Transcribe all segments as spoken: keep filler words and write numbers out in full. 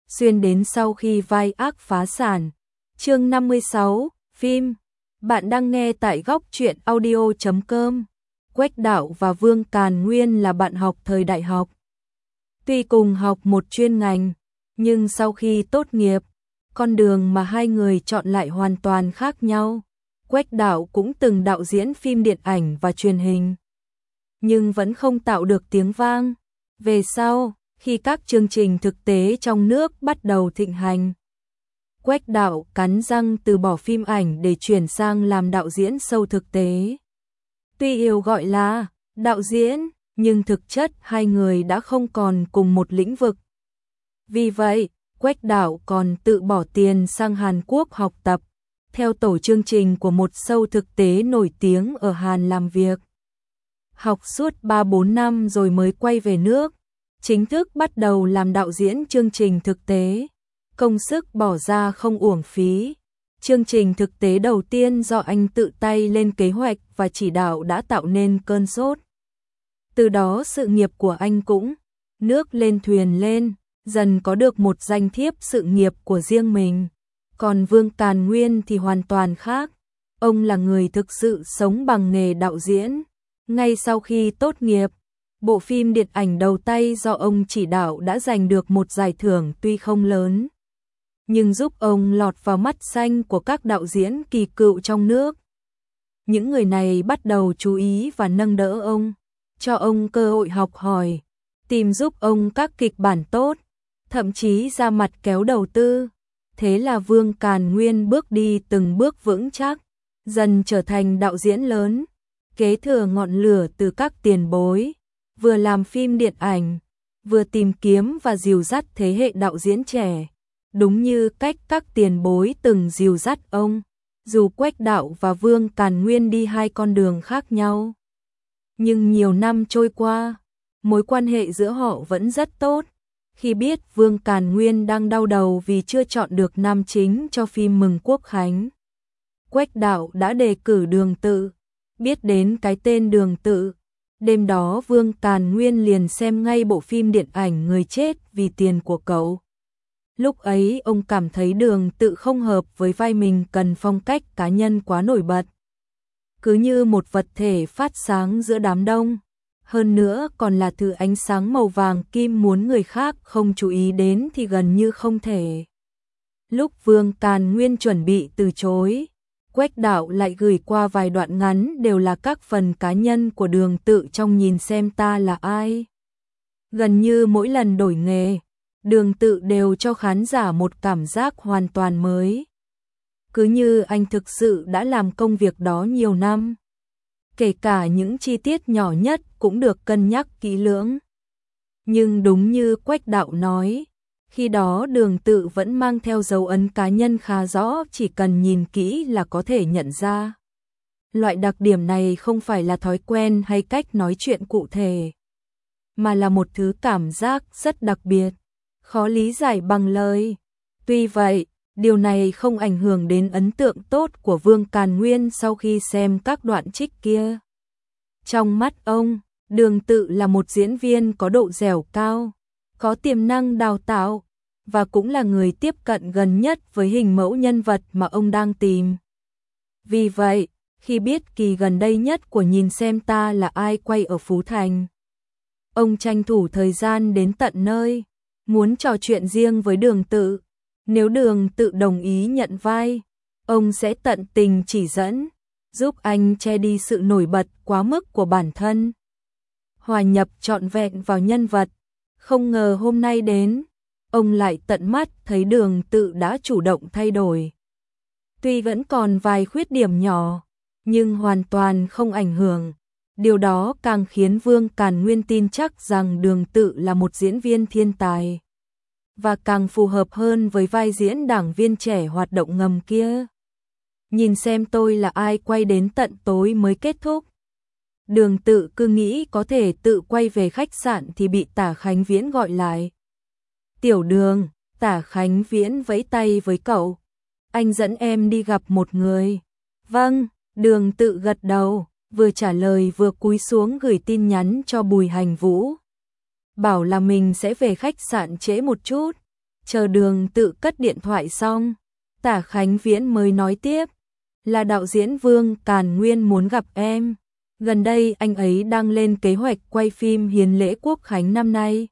xuyên đến sau khi vai ác phá sản. Chương năm mươi sáu, phim. Bạn đang nghe tại góc truyện audio chấm com. Quách Đạo và Vương Càn Nguyên là bạn học thời đại học. Tuy cùng học một chuyên ngành, nhưng sau khi tốt nghiệp, con đường mà hai người chọn lại hoàn toàn khác nhau. Quách Đạo cũng từng đạo diễn phim điện ảnh và truyền hình, nhưng vẫn không tạo được tiếng vang. Về sau, khi các chương trình thực tế trong nước bắt đầu thịnh hành, Quách Đạo cắn răng từ bỏ phim ảnh để chuyển sang làm đạo diễn show thực tế. Tuy yêu gọi là đạo diễn, nhưng thực chất hai người đã không còn cùng một lĩnh vực. Vì vậy, Quách Đạo còn tự bỏ tiền sang Hàn Quốc học tập, theo tổ chương trình của một show thực tế nổi tiếng ở Hàn làm việc. Học suốt ba bốn năm rồi mới quay về nước, chính thức bắt đầu làm đạo diễn chương trình thực tế. Công sức bỏ ra không uổng phí. Chương trình thực tế đầu tiên do anh tự tay lên kế hoạch và chỉ đạo đã tạo nên cơn sốt. Từ đó sự nghiệp của anh cũng nước lên thuyền lên, dần có được một danh thiếp sự nghiệp của riêng mình. Còn Vương Càn Nguyên thì hoàn toàn khác. Ông là người thực sự sống bằng nghề đạo diễn. Ngay sau khi tốt nghiệp, bộ phim điện ảnh đầu tay do ông chỉ đạo đã giành được một giải thưởng tuy không lớn, nhưng giúp ông lọt vào mắt xanh của các đạo diễn kỳ cựu trong nước. Những người này bắt đầu chú ý và nâng đỡ ông, cho ông cơ hội học hỏi, tìm giúp ông các kịch bản tốt, thậm chí ra mặt kéo đầu tư. Thế là Vương Càn Nguyên bước đi từng bước vững chắc, dần trở thành đạo diễn lớn, kế thừa ngọn lửa từ các tiền bối, vừa làm phim điện ảnh, vừa tìm kiếm và dìu dắt thế hệ đạo diễn trẻ, đúng như cách các tiền bối từng dìu dắt ông. Dù Quách Đạo và Vương Càn Nguyên đi hai con đường khác nhau, nhưng nhiều năm trôi qua, mối quan hệ giữa họ vẫn rất tốt. Khi biết Vương Càn Nguyên đang đau đầu vì chưa chọn được nam chính cho phim Mừng Quốc Khánh, Quách Đạo đã đề cử Đường Tự. Biết đến cái tên Đường Tự, đêm đó Vương Càn Nguyên liền xem ngay bộ phim điện ảnh Người chết vì tiền của cậu. Lúc ấy ông cảm thấy Đường Tự không hợp với vai mình, cần phong cách cá nhân quá nổi bật, cứ như một vật thể phát sáng giữa đám đông. Hơn nữa còn là thứ ánh sáng màu vàng kim, muốn người khác không chú ý đến thì gần như không thể. Lúc Vương Càn Nguyên chuẩn bị từ chối, Quách Đạo lại gửi qua vài đoạn ngắn đều là các phần cá nhân của Đường Tự trong Nhìn Xem Ta Là Ai. Gần như mỗi lần đổi nghề, Đường Tự đều cho khán giả một cảm giác hoàn toàn mới, cứ như anh thực sự đã làm công việc đó nhiều năm. Kể cả những chi tiết nhỏ nhất cũng được cân nhắc kỹ lưỡng. Nhưng đúng như Quách Đạo nói, khi đó Đường Tự vẫn mang theo dấu ấn cá nhân khá rõ, chỉ cần nhìn kỹ là có thể nhận ra. Loại đặc điểm này không phải là thói quen hay cách nói chuyện cụ thể, mà là một thứ cảm giác rất đặc biệt, khó lý giải bằng lời. Tuy vậy, điều này không ảnh hưởng đến ấn tượng tốt của Vương Càn Nguyên sau khi xem các đoạn trích kia. Trong mắt ông, Đường Tự là một diễn viên có độ dẻo cao, có tiềm năng đào tạo, và cũng là người tiếp cận gần nhất với hình mẫu nhân vật mà ông đang tìm. Vì vậy, khi biết kỳ gần đây nhất của Nhìn Xem Ta Là Ai quay ở Phú Thành, ông tranh thủ thời gian đến tận nơi, muốn trò chuyện riêng với Đường Tự. Nếu Đường Tự đồng ý nhận vai, ông sẽ tận tình chỉ dẫn, giúp anh che đi sự nổi bật quá mức của bản thân, hòa nhập trọn vẹn vào nhân vật. Không ngờ hôm nay đến, ông lại tận mắt thấy Đường Tự đã chủ động thay đổi. Tuy vẫn còn vài khuyết điểm nhỏ, nhưng hoàn toàn không ảnh hưởng. Điều đó càng khiến Vương Càn Nguyên tin chắc rằng Đường Tự là một diễn viên thiên tài, và càng phù hợp hơn với vai diễn đảng viên trẻ hoạt động ngầm kia. Nhìn Xem Tôi Là Ai quay đến tận tối mới kết thúc. Đường Tự cứ nghĩ có thể tự quay về khách sạn thì bị Tả Khánh Viễn gọi lại. Tiểu Đường, Tả Khánh Viễn vẫy tay với cậu. Anh dẫn em đi gặp một người. Vâng, Đường Tự gật đầu, vừa trả lời vừa cúi xuống gửi tin nhắn cho Bùi Hành Vũ, bảo là mình sẽ về khách sạn trễ một chút. Chờ Đường Tự cất điện thoại xong, Tả Khánh Viễn mới nói tiếp, là đạo diễn Vương Càn Nguyên muốn gặp em. Gần đây anh ấy đang lên kế hoạch quay phim Hiến lễ Quốc khánh năm nay.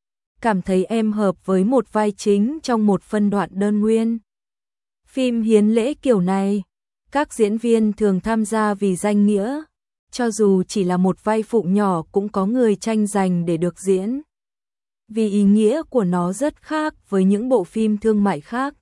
Cảm thấy em hợp với một vai chính trong một phân đoạn đơn nguyên. Phim Hiến lễ kiểu này, các diễn viên thường tham gia vì danh nghĩa, cho dù chỉ là một vai phụ nhỏ cũng có người tranh giành để được diễn. Vì ý nghĩa của nó rất khác với những bộ phim thương mại khác.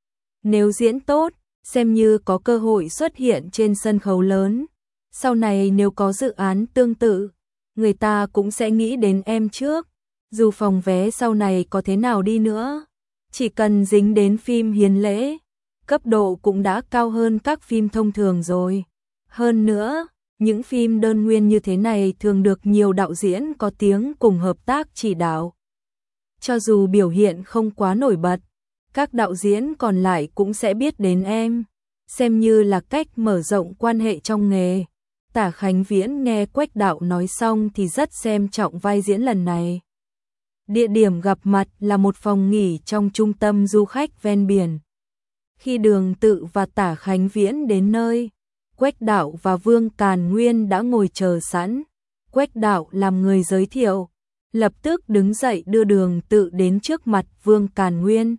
Nếu diễn tốt, xem như có cơ hội xuất hiện trên sân khấu lớn. Sau này nếu có dự án tương tự, người ta cũng sẽ nghĩ đến em trước. Dù phòng vé sau này có thế nào đi nữa, chỉ cần dính đến phim Hiến lễ, cấp độ cũng đã cao hơn các phim thông thường rồi. Hơn nữa, những phim đơn nguyên như thế này thường được nhiều đạo diễn có tiếng cùng hợp tác chỉ đạo. Cho dù biểu hiện không quá nổi bật, các đạo diễn còn lại cũng sẽ biết đến em, xem như là cách mở rộng quan hệ trong nghề. Tả Khánh Viễn nghe Quách Đạo nói xong thì rất xem trọng vai diễn lần này. Địa điểm gặp mặt là một phòng nghỉ trong trung tâm du khách ven biển. Khi Đường Tự và Tả Khánh Viễn đến nơi, Quách Đạo và Vương Càn Nguyên đã ngồi chờ sẵn. Quách Đạo làm người giới thiệu, lập tức đứng dậy đưa Đường Tự đến trước mặt Vương Càn Nguyên.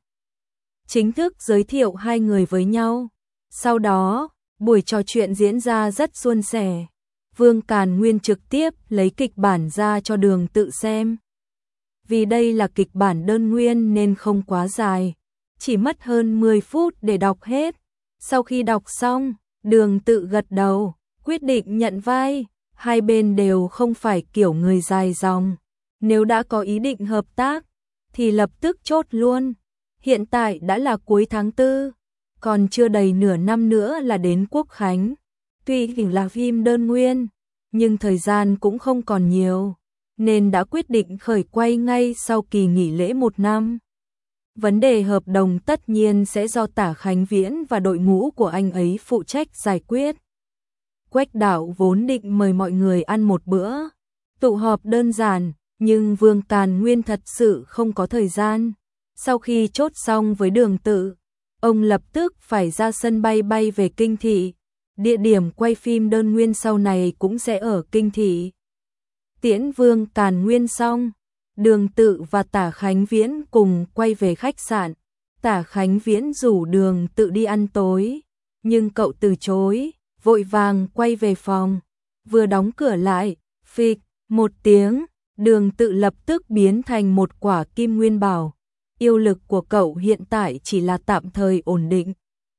Chính thức giới thiệu hai người với nhau. Sau đó, buổi trò chuyện diễn ra rất suôn sẻ. Vương Càn Nguyên trực tiếp lấy kịch bản ra cho Đường Tự xem. Vì đây là kịch bản đơn nguyên nên không quá dài, chỉ mất hơn mười phút để đọc hết. Sau khi đọc xong, Đường Tự gật đầu, quyết định nhận vai. Hai bên đều không phải kiểu người dài dòng. Nếu đã có ý định hợp tác, thì lập tức chốt luôn. Hiện tại đã là cuối tháng tư, còn chưa đầy nửa năm nữa là đến Quốc khánh. Tuy là phim đơn nguyên, nhưng thời gian cũng không còn nhiều, nên đã quyết định khởi quay ngay sau kỳ nghỉ lễ một năm. Vấn đề hợp đồng tất nhiên sẽ do Tả Khánh Viễn và đội ngũ của anh ấy phụ trách giải quyết. Quách Đạo vốn định mời mọi người ăn một bữa, tụ họp đơn giản, nhưng Vương Càn Nguyên thật sự không có thời gian. Sau khi chốt xong với Đường Tự, ông lập tức phải ra sân bay bay về Kinh Thị. Địa điểm quay phim đơn nguyên sau này cũng sẽ ở Kinh Thị. Tiễn Vương Càn Nguyên xong, Đường Tự và Tả Khánh Viễn cùng quay về khách sạn. Tả Khánh Viễn rủ Đường Tự đi ăn tối, nhưng cậu từ chối, vội vàng quay về phòng. Vừa đóng cửa lại, phịch một tiếng, Đường Tự lập tức biến thành một quả kim nguyên bảo. Yêu lực của cậu hiện tại chỉ là tạm thời ổn định.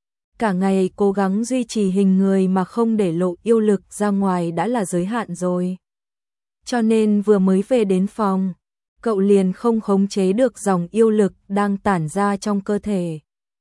Cả ngày cố gắng duy trì hình người mà không để lộ yêu lực ra ngoài đã là giới hạn rồi. Cho nên vừa mới về đến phòng, cậu liền không khống chế được dòng yêu lực đang tản ra trong cơ thể.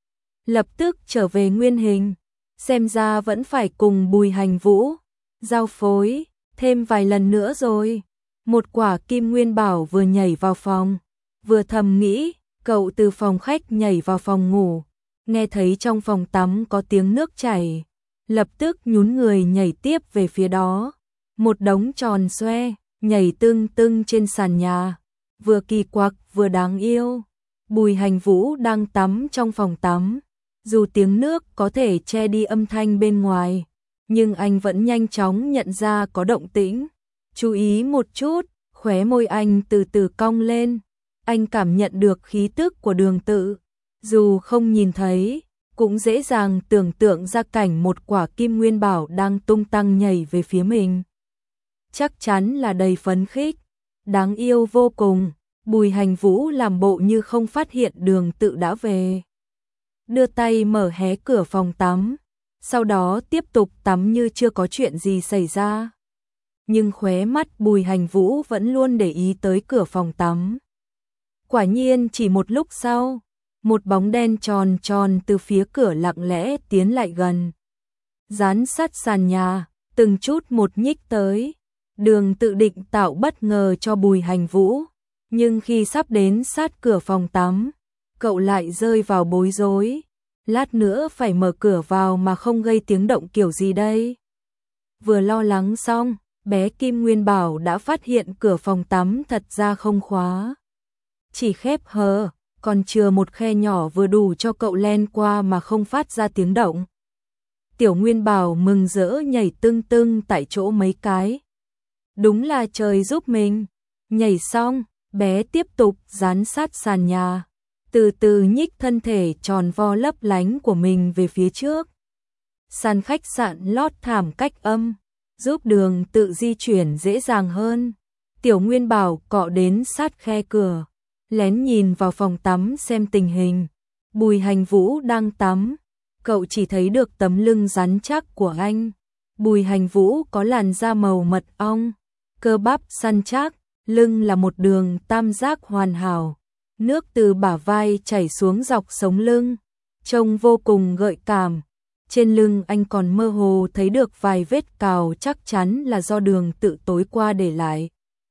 Lập tức trở về nguyên hình, xem ra vẫn phải cùng Bùi Hành Vũ giao phối thêm vài lần nữa rồi. Một quả kim nguyên bảo vừa nhảy vào phòng, vừa thầm nghĩ. Cậu từ phòng khách nhảy vào phòng ngủ, nghe thấy trong phòng tắm có tiếng nước chảy, lập tức nhún người nhảy tiếp về phía đó. Một đống tròn xoe, nhảy tưng tưng trên sàn nhà, vừa kỳ quặc vừa đáng yêu. Bùi Hành Vũ đang tắm trong phòng tắm, dù tiếng nước có thể che đi âm thanh bên ngoài, nhưng anh vẫn nhanh chóng nhận ra có động tĩnh. Chú ý một chút, khóe môi anh từ từ cong lên. Anh cảm nhận được khí tức của Đường Tự, dù không nhìn thấy, cũng dễ dàng tưởng tượng ra cảnh một quả kim nguyên bảo đang tung tăng nhảy về phía mình. Chắc chắn là đầy phấn khích, đáng yêu vô cùng. Bùi Hành Vũ làm bộ như không phát hiện Đường Tự đã về. Đưa tay mở hé cửa phòng tắm, sau đó tiếp tục tắm như chưa có chuyện gì xảy ra. Nhưng khóe mắt Bùi Hành Vũ vẫn luôn để ý tới cửa phòng tắm. Quả nhiên chỉ một lúc sau, một bóng đen tròn tròn từ phía cửa lặng lẽ tiến lại gần. Dán sát sàn nhà, từng chút một nhích tới. Đường Tự định tạo bất ngờ cho Bùi Hành Vũ, nhưng khi sắp đến sát cửa phòng tắm, cậu lại rơi vào bối rối. Lát nữa phải mở cửa vào mà không gây tiếng động kiểu gì đây? Vừa lo lắng xong, bé Kim Nguyên Bảo đã phát hiện cửa phòng tắm thật ra không khóa, chỉ khép hờ. còn chừa một khe nhỏ vừa đủ cho cậu len qua mà không phát ra tiếng động. Tiểu Nguyên Bảo mừng rỡ nhảy tưng tưng tại chỗ mấy cái. Đúng là trời giúp mình. Nhảy xong, bé tiếp tục dán sát sàn nhà, từ từ nhích thân thể tròn vo lấp lánh của mình về phía trước. Sàn khách sạn lót thảm cách âm, giúp Đường Tự di chuyển dễ dàng hơn. Tiểu Nguyên Bảo cọ đến sát khe cửa, lén nhìn vào phòng tắm xem tình hình. Bùi Hành Vũ đang tắm, cậu chỉ thấy được tấm lưng rắn chắc của anh. Bùi Hành Vũ có làn da màu mật ong, cơ bắp săn chắc, lưng là một đường tam giác hoàn hảo. Nước từ bả vai chảy xuống dọc sống lưng, trông vô cùng gợi cảm. Trên lưng anh còn mơ hồ thấy được vài vết cào chắc chắn là do Đường Tự tối qua để lại.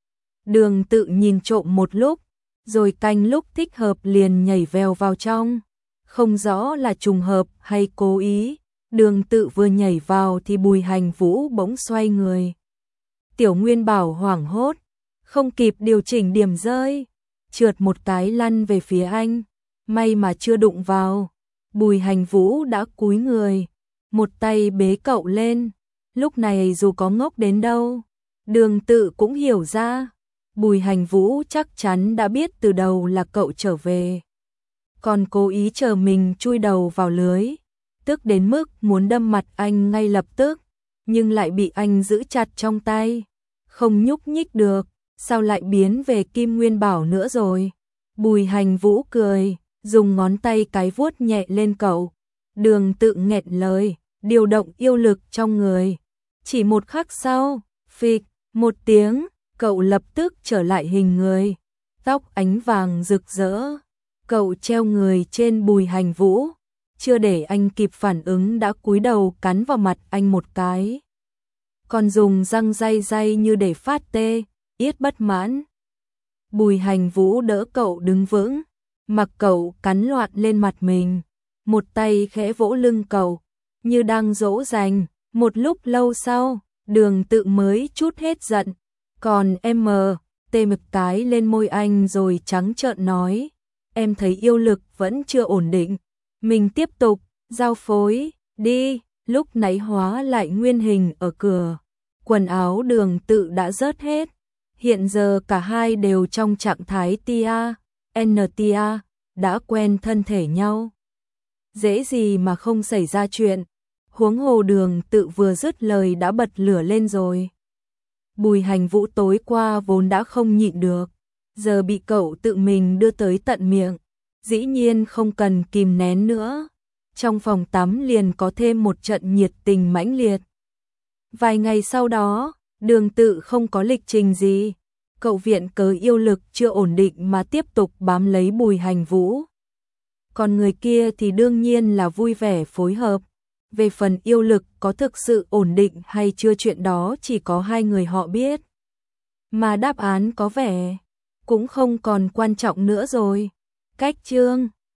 Đường Tự nhìn trộm một lúc, rồi canh lúc thích hợp liền nhảy vèo vào trong. Không rõ là trùng hợp hay cố ý, Đường Tự vừa nhảy vào thì Bùi Hành Vũ bỗng xoay người. Tiểu Nguyên Bảo hoảng hốt, không kịp điều chỉnh điểm rơi, trượt một cái lăn về phía anh, may mà chưa đụng vào. Bùi Hành Vũ đã cúi người, một tay bế cậu lên. Lúc này dù có ngốc đến đâu, Đường Tự cũng hiểu ra, Bùi Hành Vũ chắc chắn đã biết từ đầu là cậu trở về, còn cố ý chờ mình chui đầu vào lưới, tức đến mức muốn đâm mặt anh ngay lập tức, nhưng lại bị anh giữ chặt trong tay, không nhúc nhích được. Sao lại biến về Kim Nguyên Bảo nữa rồi? Bùi Hành Vũ cười, dùng ngón tay cái vuốt nhẹ lên cậu. Đường Tự nghẹn lời, điều động yêu lực trong người. Chỉ một khắc sau, phịch, một tiếng, cậu lập tức trở lại hình người. Tóc ánh vàng rực rỡ. Cậu treo người trên Bùi Hành Vũ. Chưa để anh kịp phản ứng đã cúi đầu cắn vào mặt anh một cái. Còn dùng răng day day như để phát tê. Yết bất mãn. Bùi Hành Vũ đỡ cậu đứng vững, mặc cậu cắn loạn lên mặt mình, một tay khẽ vỗ lưng cậu, như đang dỗ dành. Một lúc lâu sau, Đường Tự mới chút hết giận, còn em mờ, tê mực cái lên môi anh rồi trắng trợn nói, em thấy yêu lực vẫn chưa ổn định, mình tiếp tục, giao phối, đi. Lúc nãy hóa lại nguyên hình ở cửa, quần áo Đường Tự đã rớt hết. Hiện giờ cả hai đều trong trạng thái tia, en tia, đã quen thân thể nhau. Dễ gì mà không xảy ra chuyện, huống hồ Đường Tự vừa dứt lời đã bật lửa lên rồi. Bùi Hành Vũ tối qua vốn đã không nhịn được, giờ bị cậu tự mình đưa tới tận miệng, dĩ nhiên không cần kìm nén nữa. Trong phòng tắm liền có thêm một trận nhiệt tình mãnh liệt. Vài ngày sau đó, Đường Tự không có lịch trình gì, cậu viện cớ yêu lực chưa ổn định mà tiếp tục bám lấy Bùi Hành Vũ. Còn người kia thì đương nhiên là vui vẻ phối hợp. Về phần yêu lực có thực sự ổn định hay chưa, chuyện đó chỉ có hai người họ biết. Mà đáp án có vẻ cũng không còn quan trọng nữa rồi. Cách chương